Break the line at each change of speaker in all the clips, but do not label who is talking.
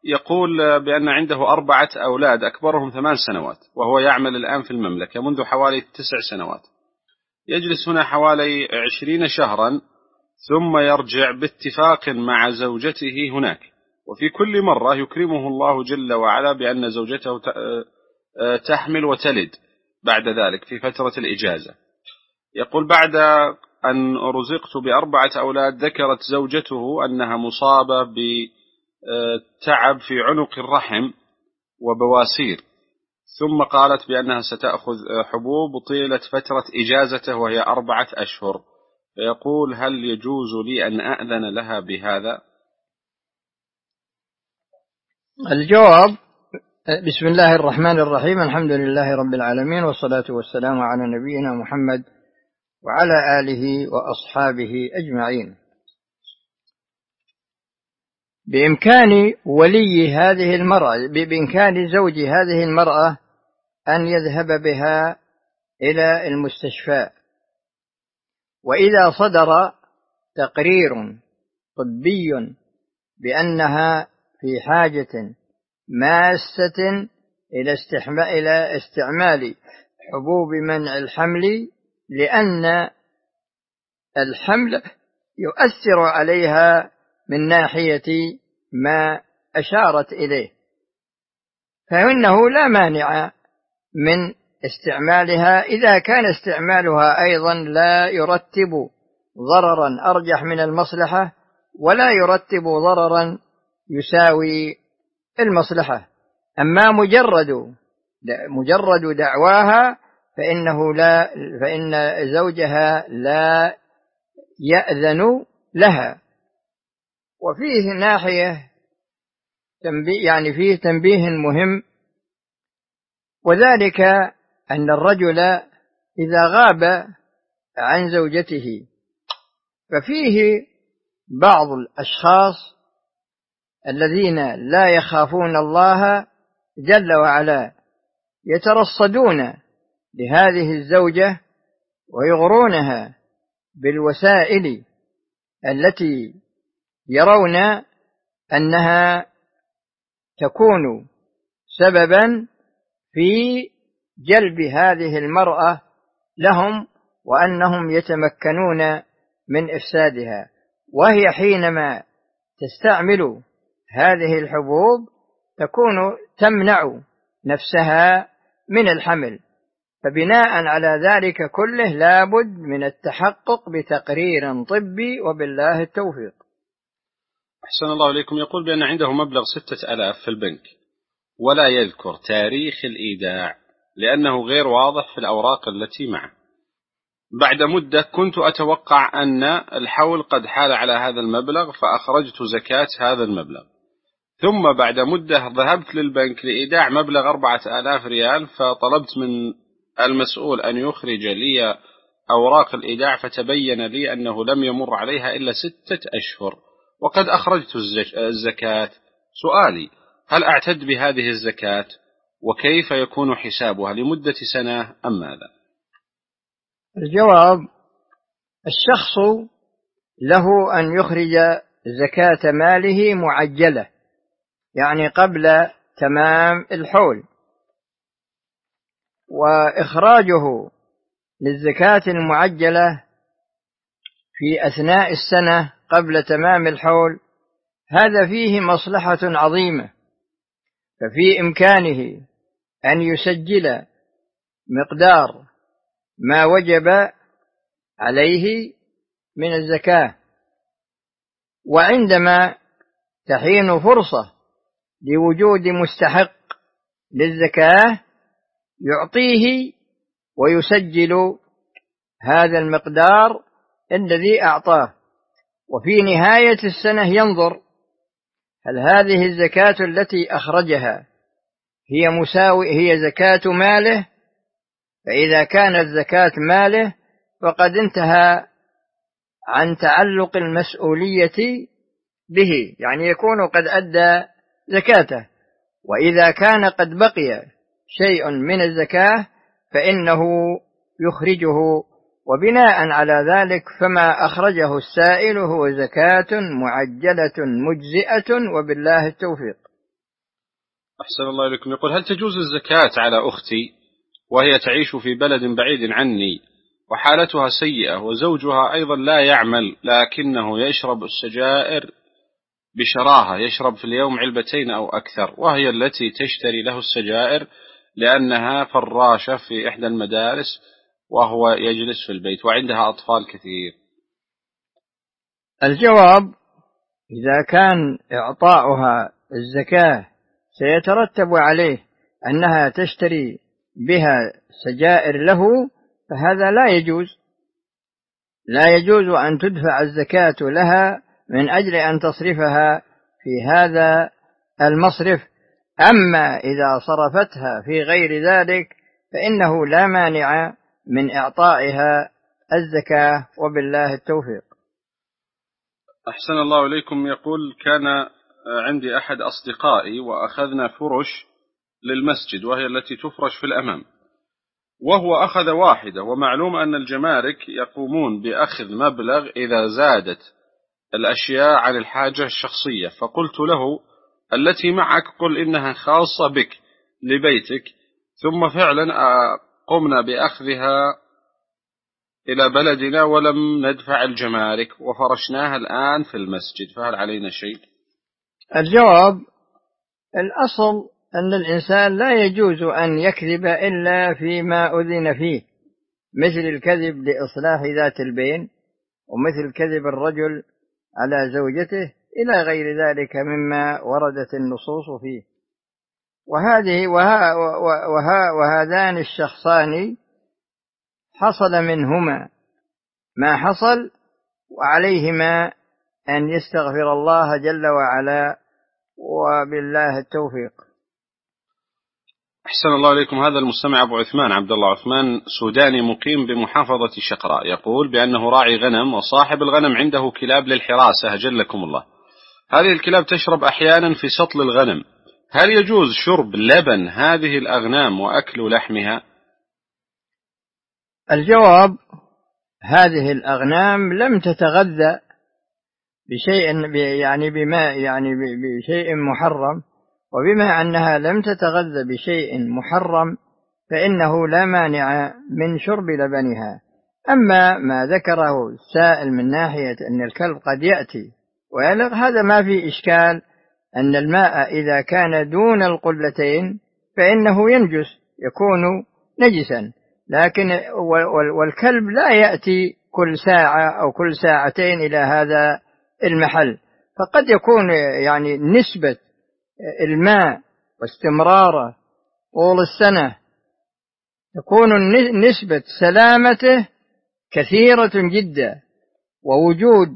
يقول بأن عنده 4 أولاد أكبرهم 8 سنوات، وهو يعمل الآن في المملكة منذ حوالي 9 سنوات. يجلس هنا حوالي 20 شهرا ثم يرجع باتفاق مع زوجته هناك، وفي كل مرة يكرمه الله جل وعلا بأن زوجته تحمل وتلد بعد ذلك في فترة الإجازة. يقول بعد أن رزقت ب4 أولاد ذكرت زوجته أنها مصابة بتعب في عنق الرحم وبواسير، ثم قالت بأنها ستأخذ حبوب طيلة فترة إجازته وهي 4 أشهر. فيقول هل يجوز لي أن أأذن لها بهذا؟
الجواب: بسم الله الرحمن الرحيم، الحمد لله رب العالمين، والصلاة والسلام على نبينا محمد وعلى آله وأصحابه أجمعين. بإمكان ولي هذه المرأة، بإمكان زوج هذه المرأة أن يذهب بها إلى المستشفى، وإذا صدر تقرير طبي بأنها في حاجة ماسة إلى استعمال حبوب منع الحمل، لأن الحمل يؤثر عليها من ناحية ما أشارت إليه، فإنه لا مانع من استعمالها إذا كان استعمالها أيضا لا يرتب ضررا أرجح من المصلحة ولا يرتب ضررا يساوي المصلحة. أما مجرد دعواها فإن زوجها لا يأذن لها. وفيه ناحية فيه تنبيه مهم، وذلك أن الرجل إذا غاب عن زوجته ففيه بعض الأشخاص الذين لا يخافون الله جل وعلا يترصدون لهذه الزوجة ويغرونها بالوسائل التي يرون أنها تكون سببا في جلب هذه المرأة لهم، وأنهم يتمكنون من إفسادها. وهي حينما تستعمل هذه الحبوب تكون تمنع نفسها من الحمل، فبناء على ذلك كله لابد من التحقق بتقرير طبي، وبالله التوفيق.
أحسن الله إليكم. يقول بأن عنده مبلغ 6000 في البنك ولا يذكر تاريخ الإيداع لأنه غير واضح في الأوراق التي معه. بعد مدة كنت أتوقع أن الحول قد حال على هذا المبلغ فأخرجت زكاة هذا المبلغ، ثم بعد مدة ذهبت للبنك لإيداع مبلغ 4000 ريال، فطلبت من المسؤول أن يخرج لي أوراق الإيداع، فتبين لي أنه لم يمر عليها إلا 6 أشهر وقد أخرجت الزكاة. سؤالي: هل أعتد بهذه الزكاة؟ وكيف يكون حسابها؟ لمدة سنة أم ماذا؟
الجواب: الشخص له أن يخرج زكاة ماله معجلة، يعني قبل تمام الحول، وإخراجه للزكاة المعجلة في أثناء السنة قبل تمام الحول هذا فيه مصلحة عظيمة، ففي إمكانه أن يسجل مقدار ما وجب عليه من الزكاة، وعندما تحين فرصة لوجود مستحق للزكاة يعطيه ويسجل هذا المقدار الذي أعطاه، وفي نهاية السنة ينظر هل هذه الزكاة التي أخرجها هي زكاة ماله، فإذا كانت زكاة ماله فقد انتهى عن تعلق المسؤولية به، يعني يكون قد أدى زكاته. وإذا كان قد بقي شيء من الزكاة فإنه يخرجه، وبناء على ذلك فما أخرجه السائل هو زكاة معجلة مجزئة، وبالله التوفيق.
أحسن الله إليكم. يقول: هل تجوز الزكاة على أختي وهي تعيش في بلد بعيد عني وحالتها سيئة وزوجها أيضا لا يعمل لكنه يشرب السجائر بشراهة، يشرب في اليوم علبتين أو أكثر، وهي التي تشتري له السجائر لأنها فراشة في إحدى المدارس وهو يجلس في البيت وعندها أطفال كثير؟
الجواب: إذا كان إعطاؤها الزكاة سيترتب عليه أنها تشتري بها سجائر له، فهذا لا يجوز. لا يجوز أن تدفع الزكاة لها من أجل أن تصرفها في هذا المصرف. أما إذا صرفتها في غير ذلك فإنه لا مانع من إعطائها الزكاة، وبالله التوفيق.
أحسن الله إليكم. يقول: كان عندي أحد أصدقائي وأخذنا فرش للمسجد وهي التي تفرش في الأمام، وهو أخذ واحدة، ومعلوم أن الجمارك يقومون بأخذ مبلغ إذا زادت الأشياء عن الحاجة الشخصية، فقلت له: التي معك قل إنها خاصة بك لبيتك، ثم فعلا قمنا بأخذها إلى بلدنا ولم ندفع الجمارك وفرشناها الآن في المسجد، فهل علينا شيء؟
الجواب: الأصل أن الإنسان لا يجوز أن يكذب إلا فيما أذن فيه، مثل الكذب لإصلاح ذات البين، ومثل كذب الرجل على زوجته، إلى غير ذلك مما وردت النصوص فيه. وهذان الشخصان حصل منهما ما حصل، وعليهما أن يستغفر الله جل وعلا، وبالله التوفيق.
أحسن الله إليكم. هذا المستمع أبو عثمان عبد الله عثمان سوداني مقيم بمحافظة شقراء، يقول بأنه راعي غنم، وصاحب الغنم عنده كلاب للحراسة أجلكم الله. هذه الكلاب تشرب أحيانا في سطل الغنم، هل يجوز شرب لبن هذه الأغنام وأكل لحمها؟
الجواب: هذه الأغنام لم تتغذى بشيء بشيء محرم، وبما أنها لم تتغذى بشيء محرم فإنه لا مانع من شرب لبنها. أما ما ذكره السائل من ناحية أن الكلب قد يأتي ويلغ، هذا ما في إشكال، أن الماء إذا كان دون القلتين فإنه ينجس، يكون نجسا، لكن والكلب لا يأتي كل ساعة أو كل ساعتين إلى هذا المحل، فقد يكون نسبة الماء واستمراره طول السنة تكون نسبة سلامته كثيرة جدا، ووجود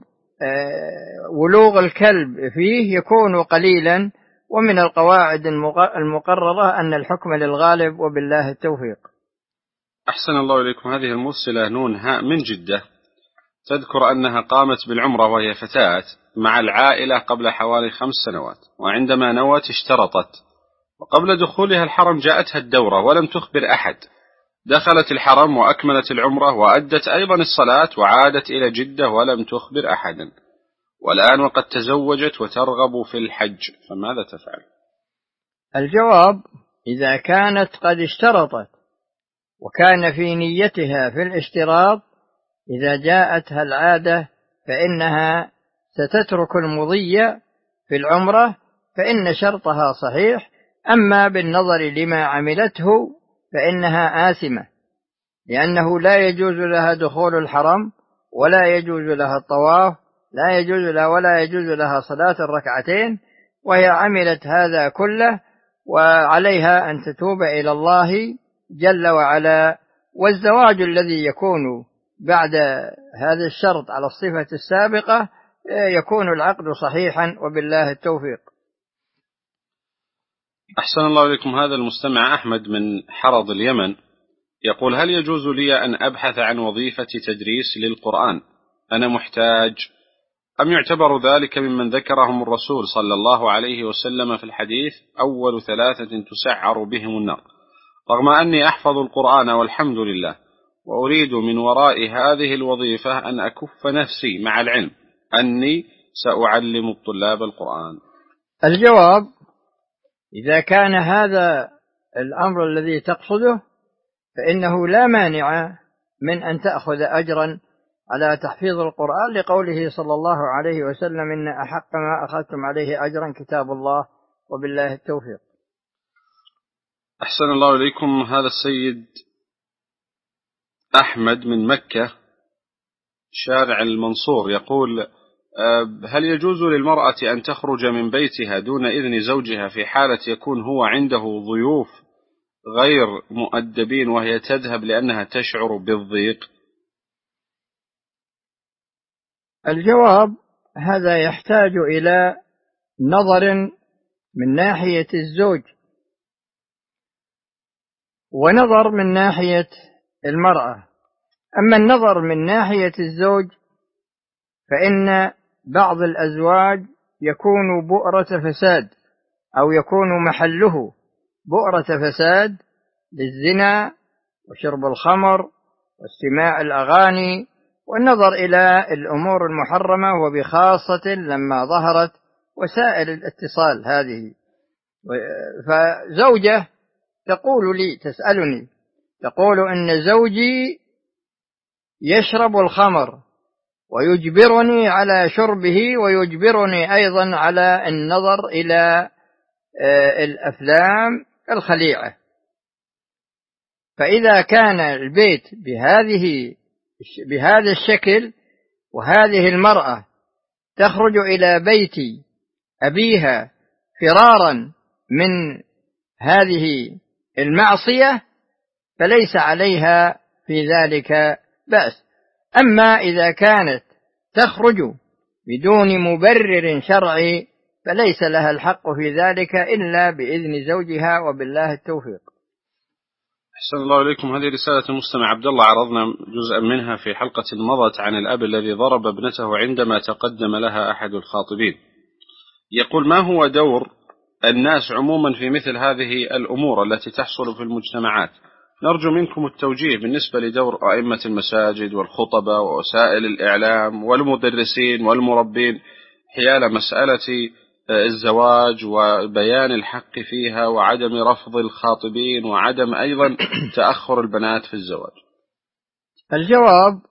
ولوغ الكلب فيه يكون قليلا. ومن القواعد المقررة أن الحكم للغالب، وبالله التوفيق.
أحسن الله إليكم. هذه المرسلة نون هاء من جدة تذكر أنها قامت بالعمرة وهي فتاة مع العائلة قبل حوالي 5 سنوات، وعندما نوت اشترطت، وقبل دخولها الحرم جاءتها الدورة ولم تخبر أحد، دخلت الحرم وأكملت العمرة وأدت أيضا الصلاة وعادت إلى جدة ولم تخبر أحدا، والآن وقد تزوجت وترغب في الحج، فماذا تفعل؟
الجواب: إذا كانت قد اشترطت وكان في نيتها في الاشتراط، إذا جاءتها العادة فإنها ستترك المضي في العمرة، فإن شرطها صحيح. أما بالنظر لما عملته فإنها آثمة، لأنه لا يجوز لها دخول الحرم، ولا يجوز لها الطواف، لا يجوز لها ولا يجوز لها صلاة الركعتين، وهي عملت هذا كله، وعليها أن تتوب إلى الله جل وعلا. والزواج الذي يكون بعد هذا الشرط على الصفة السابقة يكون العقد صحيحا، وبالله التوفيق.
أحسن الله إليكم. هذا المستمع أحمد من حرض اليمن يقول: هل يجوز لي أن أبحث عن وظيفة تدريس للقرآن؟ أنا محتاج، أم يعتبر ذلك ممن ذكرهم الرسول صلى الله عليه وسلم في الحديث: أول 3 تسعر بهم النار، رغم أني أحفظ القرآن والحمد لله، وأريد من وراء هذه الوظيفة أن أكف نفسي، مع العلم أني سأعلم الطلاب القرآن؟
الجواب: إذا كان هذا الأمر الذي تقصده فإنه لا مانع من أن تأخذ أجرا على تحفيظ القرآن، لقوله صلى الله عليه وسلم: إن أحق ما أخذتم عليه أجرا كتاب الله وبالله التوفيق.
أحسن الله إليكم. هذا السيد أحمد من مكة شارع المنصور يقول: هل يجوز للمرأة أن تخرج من بيتها دون إذن زوجها في حالة يكون هو عنده ضيوف غير مؤدبين وهي تذهب لأنها تشعر بالضيق؟
الجواب: هذا يحتاج إلى نظر من ناحية الزوج ونظر من ناحية المرأة. أما النظر من ناحية الزوج فإن بعض الأزواج يكون بؤرة فساد، أو يكون محله بؤرة فساد للزنا وشرب الخمر واستماع الأغاني والنظر إلى الأمور المحرمة، وبخاصة لما ظهرت وسائل الاتصال هذه. فزوجة تقول لي، تسألني، تقول: إن زوجي يشرب الخمر ويجبرني على شربه، ويجبرني أيضا على النظر إلى الأفلام الخليعة. فإذا كان البيت بهذا الشكل، وهذه المرأة تخرج إلى بيت أبيها فرارا من هذه المعصية، فليس عليها في ذلك بأس. أما إذا كانت تخرج بدون مبرر شرعي فليس لها الحق في ذلك إلا بإذن زوجها وبالله التوفيق.
أحسن الله إليكم. هذه رسالة المستمع عبد الله، عرضنا جزءا منها في حلقة مضت عن الأب الذي ضرب ابنته عندما تقدم لها أحد الخاطبين. يقول: ما هو دور الناس عموما في مثل هذه الأمور التي تحصل في المجتمعات؟ نرجو منكم التوجيه بالنسبة لدور أئمة المساجد والخطبة ووسائل الإعلام والمدرسين والمربين حيال مسألة الزواج وبيان الحق فيها، وعدم رفض الخاطبين، وعدم أيضا تأخر البنات في الزواج.
الجواب: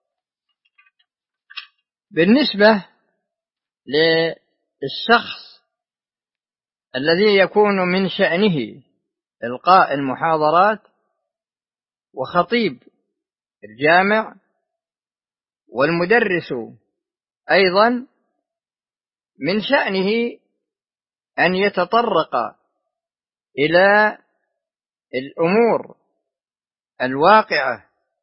بالنسبة للشخص الذي يكون من شأنه إلقاء المحاضرات وخطيب الجامع، والمدرس أيضا من شأنه أن يتطرق إلى الأمور الواقعة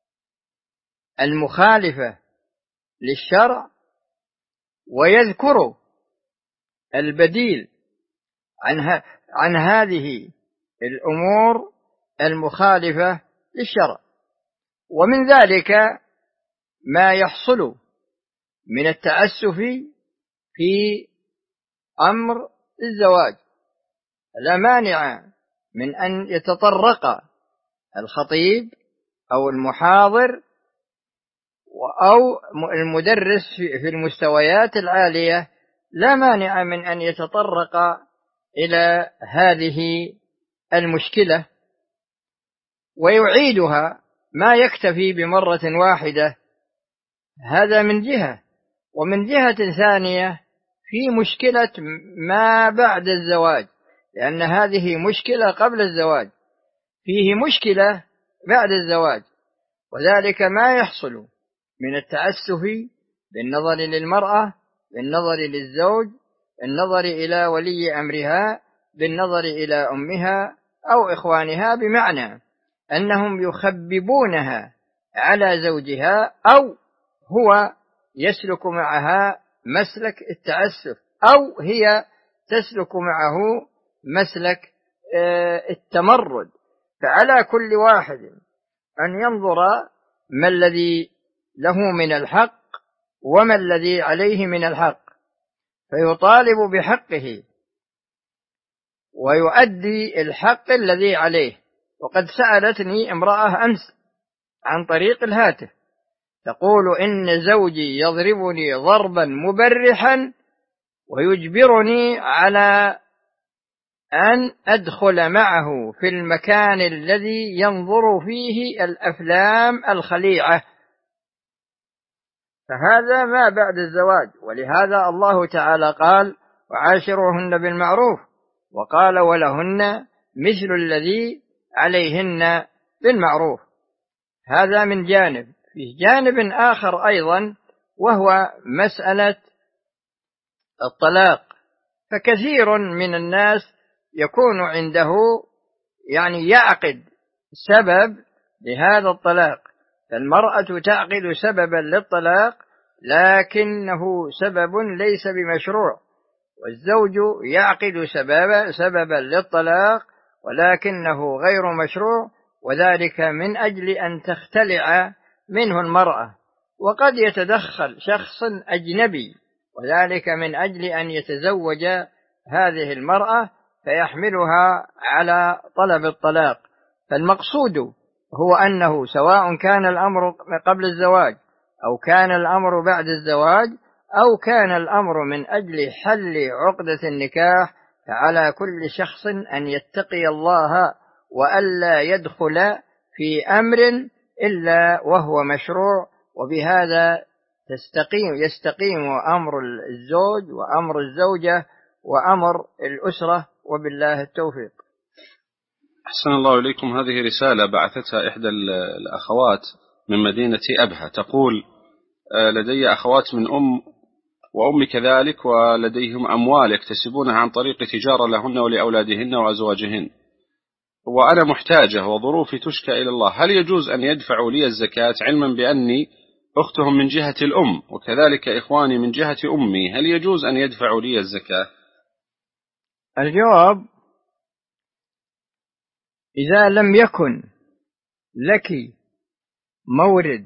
المخالفة للشرع، ويذكر البديل عن هذه الأمور المخالفة للشرع. ومن ذلك ما يحصل من التعسف في أمر الزواج. لا مانع من أن يتطرق الخطيب أو المحاضر أو المدرس في المستويات العالية، لا مانع من أن يتطرق إلى هذه المشكلة ويعيدها، ما يكتفي بمرة واحدة. هذا من جهة. ومن جهة ثانية في مشكلة ما بعد الزواج، لأن هذه مشكلة قبل الزواج، فيه مشكلة بعد الزواج، وذلك ما يحصل من التعسف بالنظر للمرأة، بالنظر للزوج، بالنظر إلى ولي أمرها، بالنظر إلى أمها أو إخوانها، بمعنى أنهم يخببونها على زوجها، أو هو يسلك معها مسلك التعسف، أو هي تسلك معه مسلك التمرد. فعلى كل واحد أن ينظر ما الذي له من الحق وما الذي عليه من الحق، فيطالب بحقه ويؤدي الحق الذي عليه. وقد سألتني امرأة أمس عن طريق الهاتف تقول: إن زوجي يضربني ضربا مبرحا ويجبرني على أن أدخل معه في المكان الذي ينظر فيه الأفلام الخليعة، فهذا ما بعد الزواج. ولهذا الله تعالى قال: وعاشروهن بالمعروف، وقال: ولهن مثل الذي عليهن بالمعروف. هذا من جانب. في جانب آخر أيضا وهو مسألة الطلاق، فكثير من الناس يكون عنده يعقد سبب لهذا الطلاق، فالمرأة تعقد سببا للطلاق لكنه سبب ليس بمشروع، والزوج يعقد سببا للطلاق ولكنه غير مشروع، وذلك من أجل أن تختلع منه المرأة. وقد يتدخل شخص أجنبي، وذلك من أجل أن يتزوج هذه المرأة فيحملها على طلب الطلاق. فالمقصود هو أنه سواء كان الأمر قبل الزواج أو كان الأمر بعد الزواج أو كان الأمر من أجل حل عقدة النكاح، فعلى كل شخص أن يتقي الله وألا يدخل في أمر إلا وهو مشروع، وبهذا يستقيم أمر الزوج وأمر الزوجة وأمر الأسرة، وبالله التوفيق.
أحسن الله إليكم. هذه رسالة بعثتها إحدى الأخوات من مدينة أبها، تقول: لدي أخوات من وأمي كذلك، ولديهم أموال يكتسبونها عن طريق تجارة لهن ولأولادهن وأزواجهن، وأنا محتاجة وظروفي تشكى إلى الله، هل يجوز أن يدفعوا لي الزكاة، علما بأني أختهم من جهة الأم وكذلك إخواني من جهة أمي، هل يجوز أن يدفعوا لي الزكاة؟
الجواب: إذا لم يكن لك مورد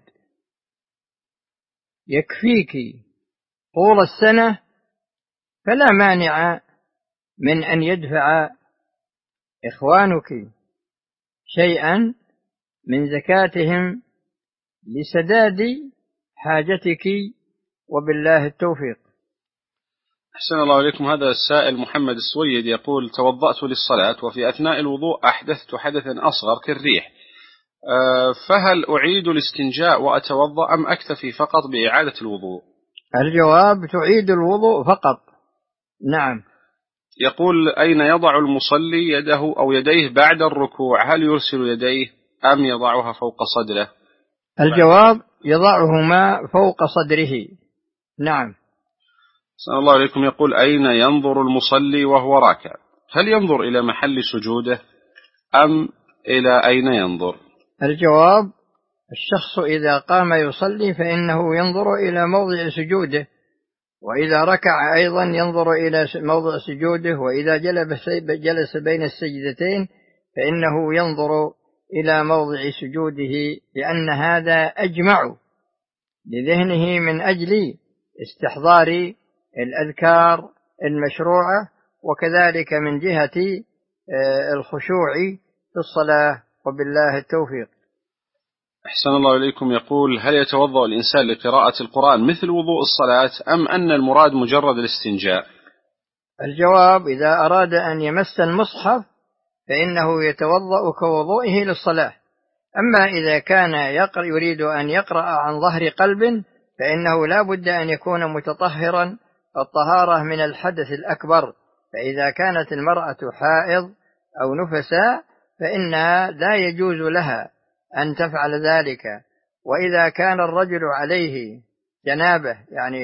يكفيك طول السنة فلا مانع من أن يدفع إخوانك شيئا من زكاتهم لسداد حاجتك، وبالله التوفيق.
أحسن الله إليكم. هذا السائل محمد السويد يقول: توضأت للصلاة وفي أثناء الوضوء أحدثت حدثا أصغر كالريح، فهل أعيد الاستنجاء وأتوضأ أم أكتفي فقط بإعادة الوضوء؟
الجواب: تعيد الوضوء فقط. نعم.
يقول: أين يضع المصلي يده أو يديه بعد الركوع؟ هل يرسل يديه أم يضعها فوق صدره؟
الجواب: يضعهما فوق صدره. نعم.
أحسن الله عليكم. يقول: أين ينظر المصلي وهو راكع؟ هل ينظر إلى محل سجوده أم إلى أين ينظر؟
الجواب: الشخص إذا قام يصلي فإنه ينظر إلى موضع سجوده، وإذا ركع أيضا ينظر إلى موضع سجوده، وإذا جلس بين السجدتين فإنه ينظر إلى موضع سجوده، لأن هذا أجمع لذهنه من أجل استحضار الأذكار المشروعة، وكذلك من جهة الخشوع في الصلاة، وبالله التوفيق.
أحسن الله إليكم. يقول: هل يتوضأ الإنسان لقراءة القرآن مثل وضوء الصلاة أم أن المراد مجرد الاستنجاء؟
الجواب: إذا أراد أن يمس المصحف فإنه يتوضأ كوضوئه للصلاة، أما إذا كان يريد أن يقرأ عن ظهر قلب فإنه لا بد أن يكون متطهرا الطهارة من الحدث الأكبر، فإذا كانت المرأة حائض أو نفساء فإنها لا يجوز لها أن تفعل ذلك، وإذا كان الرجل عليه جنابة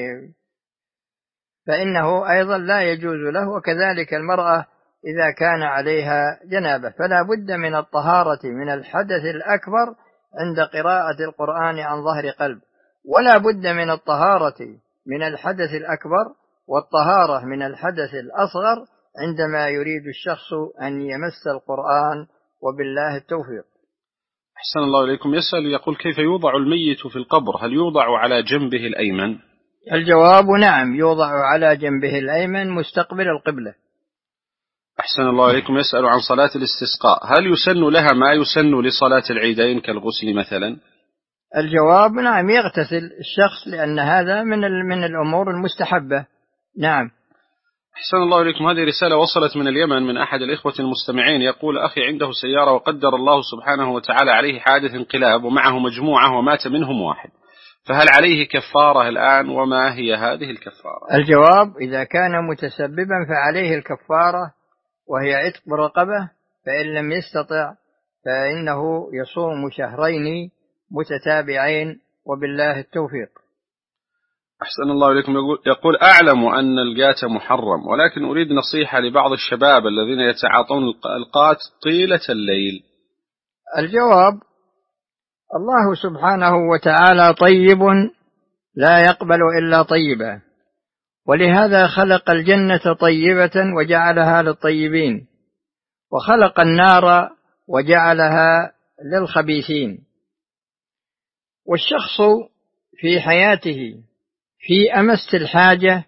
فإنه أيضا لا يجوز له، وكذلك المرأة إذا كان عليها جنابة، فلا بد من الطهارة من الحدث الأكبر عند قراءة القرآن عن ظهر قلب، ولا بد من الطهارة من الحدث الأكبر والطهارة من الحدث الأصغر عندما يريد الشخص أن يمس القرآن، وبالله التوفيق.
أحسن الله إليكم. يسأل يقول: كيف يوضع الميت في القبر؟ هل يوضع على جنبه الأيمن؟
الجواب: نعم، يوضع على جنبه الأيمن مستقبل القبلة.
أحسن الله إليكم. يسأل عن صلاة الاستسقاء: هل يسن لها ما يسن لصلاة العيدين كالغسل مثلا؟
الجواب: نعم، يغتسل الشخص، لأن هذا من الأمور المستحبة. نعم.
أحسن الله إليكم. هذه رسالة وصلت من اليمن من أحد الإخوة المستمعين، يقول: أخي عنده سيارة وقدر الله سبحانه وتعالى عليه حادث انقلاب ومعه مجموعة ومات منهم واحد، فهل عليه كفارة الآن، وما هي هذه الكفارة؟
الجواب: إذا كان متسببا فعليه الكفارة وهي عتق رقبة، فإن لم يستطع فإنه يصوم شهرين متتابعين، وبالله التوفيق.
أحسن الله إليكم. يقول: أعلم أن القات محرم، ولكن أريد نصيحة لبعض الشباب الذين يتعاطون القات طيلة الليل.
الجواب: الله سبحانه وتعالى طيب لا يقبل إلا طيبا، ولهذا خلق الجنة طيبة وجعلها للطيبين، وخلق النار وجعلها للخبيثين. والشخص في حياته في أمس الحاجة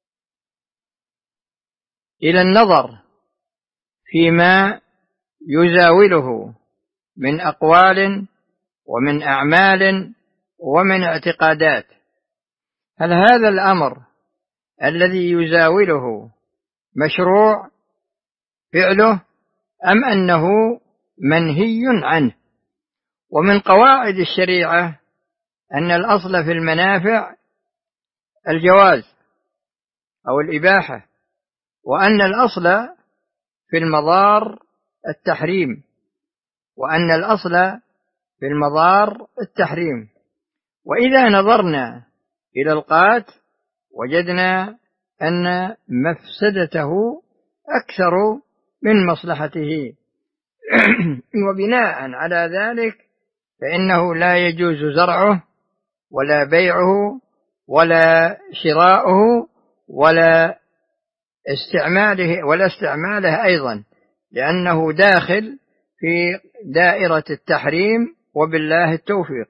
إلى النظر فيما يزاوله من أقوال ومن أعمال ومن اعتقادات، هل هذا الأمر الذي يزاوله مشروع فعله أم أنه منهي عنه؟ ومن قواعد الشريعة أن الأصل في المنافع الجواز أو الإباحة، وأن الأصل في المضار التحريم، وإذا نظرنا إلى القات وجدنا أن مفسدته أكثر من مصلحته وبناء على ذلك فإنه لا يجوز زرعه ولا بيعه ولا شراؤه ولا استعماله أيضا، لأنه داخل في دائرة التحريم، وبالله التوفيق.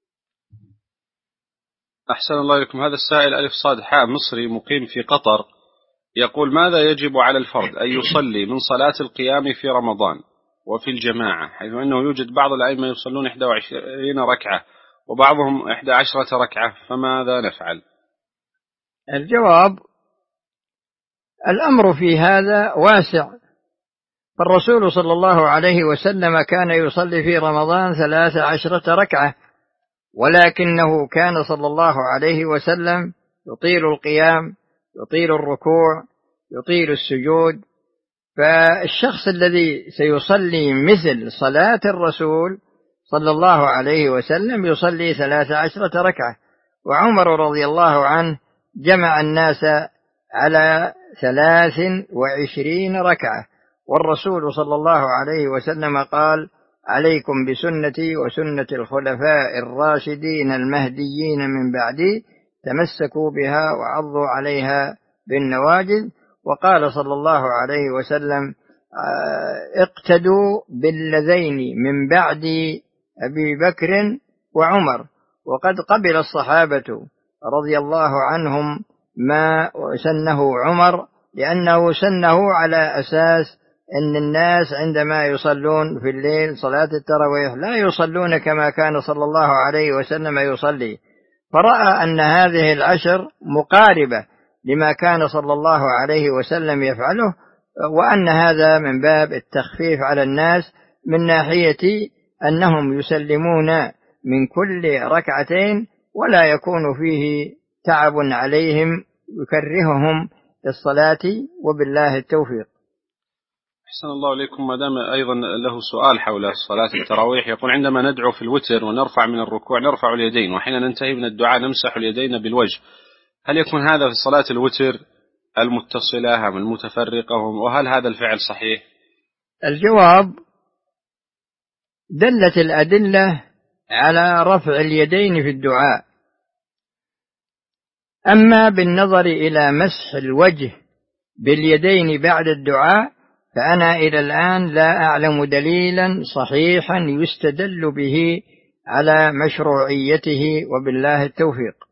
أحسن الله إليكم. هذا السائل ألف صاد حاء مصري مقيم في قطر، يقول: ماذا يجب على الفرد أن يصلي من صلاة القيام في رمضان وفي الجماعة، حيث أنه يوجد بعض الأئمة يصلون 21 ركعة وبعضهم 11 ركعة، فماذا نفعل؟
الجواب: الأمر في هذا واسع، فالرسول صلى الله عليه وسلم كان يصلي في رمضان 13 ركعة، ولكنه كان صلى الله عليه وسلم يطيل القيام، يطيل الركوع، يطيل السجود. فالشخص الذي سيصلي مثل صلاة الرسول صلى الله عليه وسلم يصلي 13 ركعة. وعمر رضي الله عنه جمع الناس على 23 ركعة، والرسول صلى الله عليه وسلم قال: عليكم بسنتي وسنة الخلفاء الراشدين المهديين من بعدي، تمسكوا بها وعضوا عليها بالنواجذ. وقال صلى الله عليه وسلم: اقتدوا بالذين من بعد أبي بكر وعمر. وقد قبل الصحابة رضي الله عنهم ما سنه عمر، لأنه سنه على أساس أن الناس عندما يصلون في الليل صلاة التراويح لا يصلون كما كان صلى الله عليه وسلم يصلي، فرأى أن هذه العشر مقاربة لما كان صلى الله عليه وسلم يفعله، وأن هذا من باب التخفيف على الناس من ناحية أنهم يسلمون من كل ركعتين ولا يكون فيه تعب عليهم يكرههم للصلاة، وبالله التوفيق.
أحسن الله إليكم. ما دام أيضا له سؤال حول صلاة التراويح، يقول: عندما ندعو في الوتر ونرفع من الركوع نرفع اليدين، وحين ننتهي من الدعاء نمسح اليدين بالوجه، هل يكون هذا في صلاة الوتر المتصلة أم المتفرقة، وهل هذا الفعل صحيح؟
الجواب: دلت الأدلة على رفع اليدين في الدعاء، أما بالنظر إلى مسح الوجه باليدين بعد الدعاء فأنا إلى الآن لا أعلم دليلا صحيحا يستدل به على مشروعيته، وبالله التوفيق.